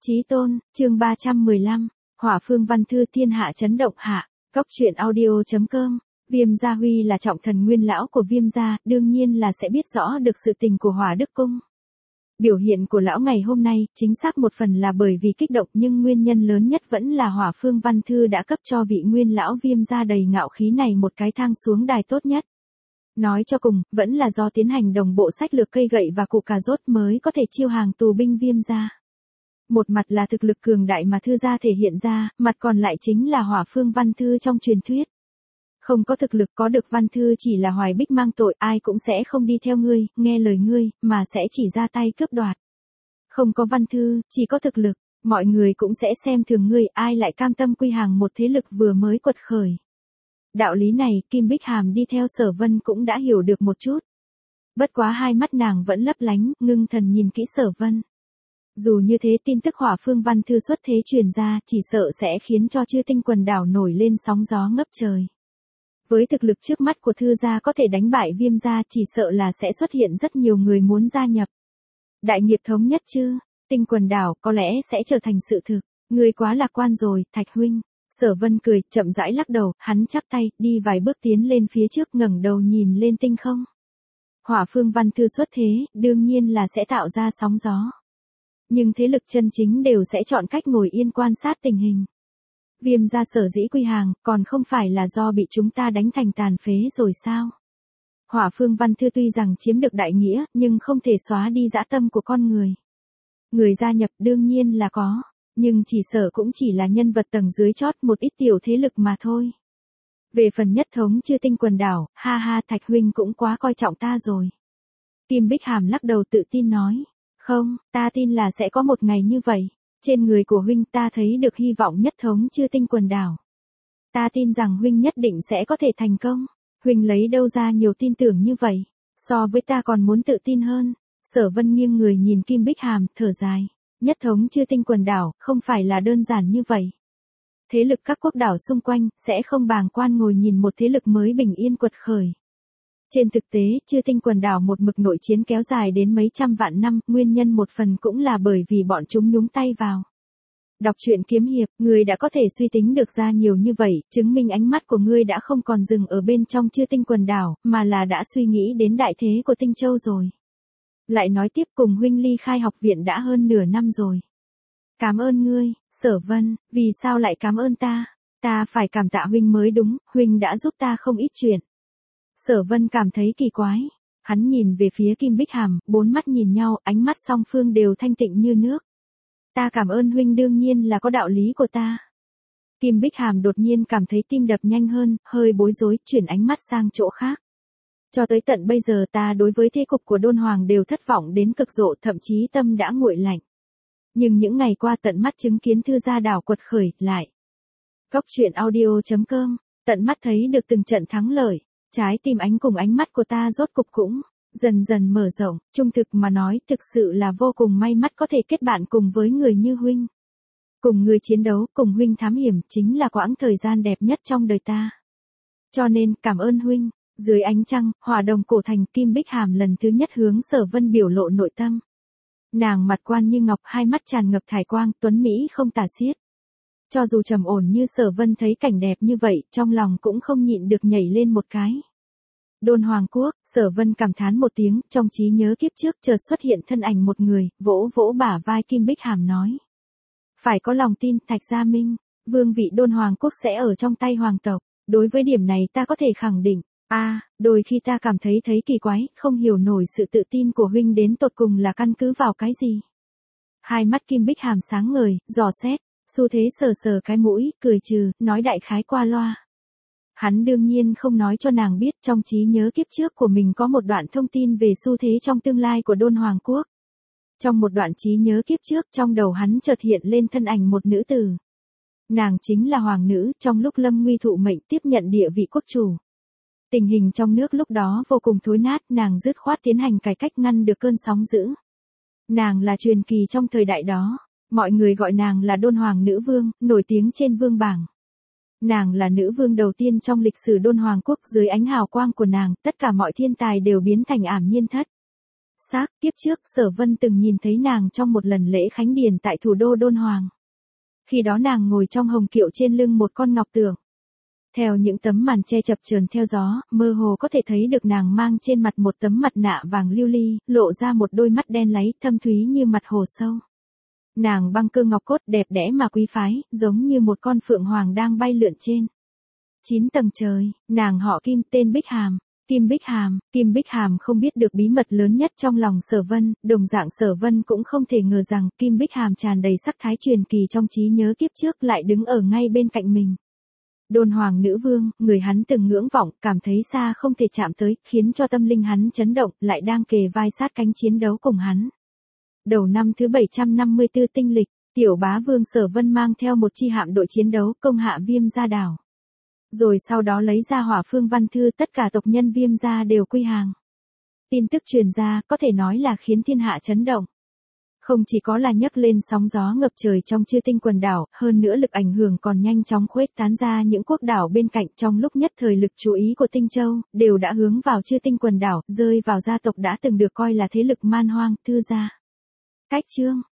Chí tôn, chương 315, Hỏa Phương Văn Thư thiên hạ chấn động hạ, Cốc truyện audio.com, Viêm Gia Huy là trọng thần nguyên lão của Viêm Gia, đương nhiên là sẽ biết rõ được sự tình của Hỏa Đức Cung. Biểu hiện của lão ngày hôm nay, chính xác một phần là bởi vì kích động nhưng nguyên nhân lớn nhất vẫn là Hỏa Phương Văn Thư đã cấp cho vị nguyên lão Viêm Gia đầy ngạo khí này một cái thang xuống đài tốt nhất. Nói cho cùng, vẫn là do tiến hành đồng bộ sách lược cây gậy và cụ cà rốt mới có thể chiêu hàng tù binh Viêm Gia. Một mặt là thực lực cường đại mà Thư gia thể hiện ra, mặt còn lại chính là Hỏa Phương Văn Thư trong truyền thuyết. Không có thực lực có được Văn Thư chỉ là hoài bích mang tội, ai cũng sẽ không đi theo ngươi, nghe lời ngươi, mà sẽ chỉ ra tay cướp đoạt. Không có Văn Thư, chỉ có thực lực, mọi người cũng sẽ xem thường ngươi, ai lại cam tâm quy hàng một thế lực vừa mới quật khởi. Đạo lý này, Kim Bích Hàm đi theo Sở Vân cũng đã hiểu được một chút. Bất quá hai mắt nàng vẫn lấp lánh, ngưng thần nhìn kỹ Sở Vân. Dù như thế tin tức Hỏa Phương Văn Thư xuất thế truyền ra, chỉ sợ sẽ khiến cho Chư Tinh quần đảo nổi lên sóng gió ngấp trời. Với thực lực trước mắt của Thư gia có thể đánh bại Viêm gia, chỉ sợ là sẽ xuất hiện rất nhiều người muốn gia nhập. Đại nghiệp thống nhất chứ, Tinh quần đảo có lẽ sẽ trở thành sự thực. Người quá lạc quan rồi, Thạch huynh. Sở Vân cười, chậm rãi lắc đầu, hắn chắp tay, đi vài bước tiến lên phía trước, ngẩng đầu nhìn lên tinh không. Hỏa Phương Văn Thư xuất thế, đương nhiên là sẽ tạo ra sóng gió. Nhưng thế lực chân chính đều sẽ chọn cách ngồi yên quan sát tình hình. Viêm gia sở dĩ quy hàng, còn không phải là do bị chúng ta đánh thành tàn phế rồi sao? Hỏa Phương Văn Thư tuy rằng chiếm được đại nghĩa, nhưng không thể xóa đi dã tâm của con người. Người gia nhập đương nhiên là có, nhưng chỉ sợ cũng chỉ là nhân vật tầng dưới chót một ít tiểu thế lực mà thôi. Về phần nhất thống Chư Tinh quần đảo, ha ha, Thạch huynh cũng quá coi trọng ta rồi. Kim Bích Hàm lắc đầu tự tin nói. Không, ta tin là sẽ có một ngày như vậy. Trên người của huynh ta thấy được hy vọng nhất thống Chư Tinh quần đảo. Ta tin rằng huynh nhất định sẽ có thể thành công. Huynh lấy đâu ra nhiều tin tưởng như vậy? So với ta còn muốn tự tin hơn. Sở Vân nghiêng người nhìn Kim Bích Hàm, thở dài. Nhất thống Chư Tinh quần đảo, không phải là đơn giản như vậy. Thế lực các quốc đảo xung quanh, sẽ không bàng quan ngồi nhìn một thế lực mới bình yên quật khởi. Trên thực tế, Chư Tinh quần đảo một mực nội chiến kéo dài đến mấy trăm vạn năm, nguyên nhân một phần cũng là bởi vì bọn chúng nhúng tay vào. Đọc truyện kiếm hiệp, ngươi đã có thể suy tính được ra nhiều như vậy, chứng minh ánh mắt của ngươi đã không còn dừng ở bên trong Chư Tinh quần đảo, mà là đã suy nghĩ đến đại thế của Tinh Châu rồi. Lại nói tiếp, cùng huynh ly khai học viện đã hơn nửa năm rồi. Cảm ơn ngươi, Sở Vân, vì sao lại cảm ơn ta? Ta phải cảm tạ huynh mới đúng, huynh đã giúp ta không ít chuyện. Sở Vân cảm thấy kỳ quái. Hắn nhìn về phía Kim Bích Hàm, bốn mắt nhìn nhau, ánh mắt song phương đều thanh tịnh như nước. Ta cảm ơn huynh đương nhiên là có đạo lý của ta. Kim Bích Hàm đột nhiên cảm thấy tim đập nhanh hơn, hơi bối rối, chuyển ánh mắt sang chỗ khác. Cho tới tận bây giờ ta đối với thế cục của Đôn Hoàng đều thất vọng đến cực độ, thậm chí tâm đã nguội lạnh. Nhưng những ngày qua tận mắt chứng kiến Thư gia đảo quật khởi, lại. Cốc truyện audio.com, tận mắt thấy được từng trận thắng lợi. Trái tim ánh cùng ánh mắt của ta rốt cục cũng dần dần mở rộng, trung thực mà nói, thực sự là vô cùng may mắn có thể kết bạn cùng với người như huynh. Cùng người chiến đấu, cùng huynh thám hiểm, chính là quãng thời gian đẹp nhất trong đời ta. Cho nên, cảm ơn huynh. Dưới ánh trăng, Hỏa Đồng cổ thành, Kim Bích Hàm lần thứ nhất hướng Sở Vân biểu lộ nội tâm. Nàng mặt quan như ngọc, hai mắt tràn ngập thải quang, tuấn mỹ không tả xiết. Cho dù trầm ổn như Sở Vân thấy cảnh đẹp như vậy, trong lòng cũng không nhịn được nhảy lên một cái. Đôn Hoàng quốc, Sở Vân cảm thán một tiếng, trong trí nhớ kiếp trước chợt xuất hiện thân ảnh một người, vỗ vỗ bả vai Kim Bích Hàm nói. Phải có lòng tin, Thạch Gia Minh, vương vị Đôn Hoàng quốc sẽ ở trong tay hoàng tộc, đối với điểm này ta có thể khẳng định. Đôi khi ta cảm thấy kỳ quái, không hiểu nổi sự tự tin của huynh đến tột cùng là căn cứ vào cái gì. Hai mắt Kim Bích Hàm sáng ngời, dò xét. Xu Thế sờ sờ cái mũi, cười trừ, nói đại khái qua loa. Hắn đương nhiên không nói cho nàng biết trong trí nhớ kiếp trước của mình có một đoạn thông tin về xu thế trong tương lai của Đôn Hoàng quốc. Trong một đoạn trí nhớ kiếp trước, trong đầu hắn chợt hiện lên thân ảnh một nữ tử. Nàng chính là hoàng nữ, trong lúc Lâm Nguy thụ mệnh tiếp nhận địa vị quốc chủ. Tình hình trong nước lúc đó vô cùng thối nát, nàng dứt khoát tiến hành cải cách ngăn được cơn sóng dữ. Nàng là truyền kỳ trong thời đại đó. Mọi người gọi nàng là Đôn Hoàng nữ vương, nổi tiếng trên vương bảng. Nàng là nữ vương đầu tiên trong lịch sử Đôn Hoàng quốc, dưới ánh hào quang của nàng, tất cả mọi thiên tài đều biến thành ảm nhiên thất. Xác, kiếp trước Sở Vân từng nhìn thấy nàng trong một lần lễ khánh điền tại thủ đô Đôn Hoàng. Khi đó nàng ngồi trong hồng kiệu trên lưng một con ngọc tượng. Theo những tấm màn che chập chờn theo gió, mơ hồ có thể thấy được nàng mang trên mặt một tấm mặt nạ vàng lưu ly, lộ ra một đôi mắt đen láy thâm thúy như mặt hồ sâu. Nàng băng cơ ngọc cốt đẹp đẽ mà quý phái, giống như một con phượng hoàng đang bay lượn trên 9 tầng trời. Nàng họ Kim, tên Bích Hàm. Kim Bích Hàm không biết được bí mật lớn nhất trong lòng Sở Vân, đồng dạng Sở Vân cũng không thể ngờ rằng Kim Bích Hàm tràn đầy sắc thái truyền kỳ trong trí nhớ kiếp trước lại đứng ở ngay bên cạnh mình. Đôn Hoàng nữ vương, người hắn từng ngưỡng vọng, cảm thấy xa không thể chạm tới, khiến cho tâm linh hắn chấn động, lại đang kề vai sát cánh chiến đấu cùng hắn. Đầu năm thứ 754 tinh lịch, tiểu bá vương Sở Vân mang theo một chi hạm đội chiến đấu công hạ Viêm Gia đảo. Rồi sau đó lấy ra Hỏa Phương Văn Thư, tất cả tộc nhân Viêm Gia đều quy hàng. Tin tức truyền ra, có thể nói là khiến thiên hạ chấn động. Không chỉ có là nhấc lên sóng gió ngập trời trong Chư Tinh quần đảo, hơn nữa lực ảnh hưởng còn nhanh chóng khuếch tán ra những quốc đảo bên cạnh. Trong lúc nhất thời lực chú ý của Tinh Châu, đều đã hướng vào Chư Tinh quần đảo, rơi vào gia tộc đã từng được coi là thế lực man hoang, Thư gia. Cách chương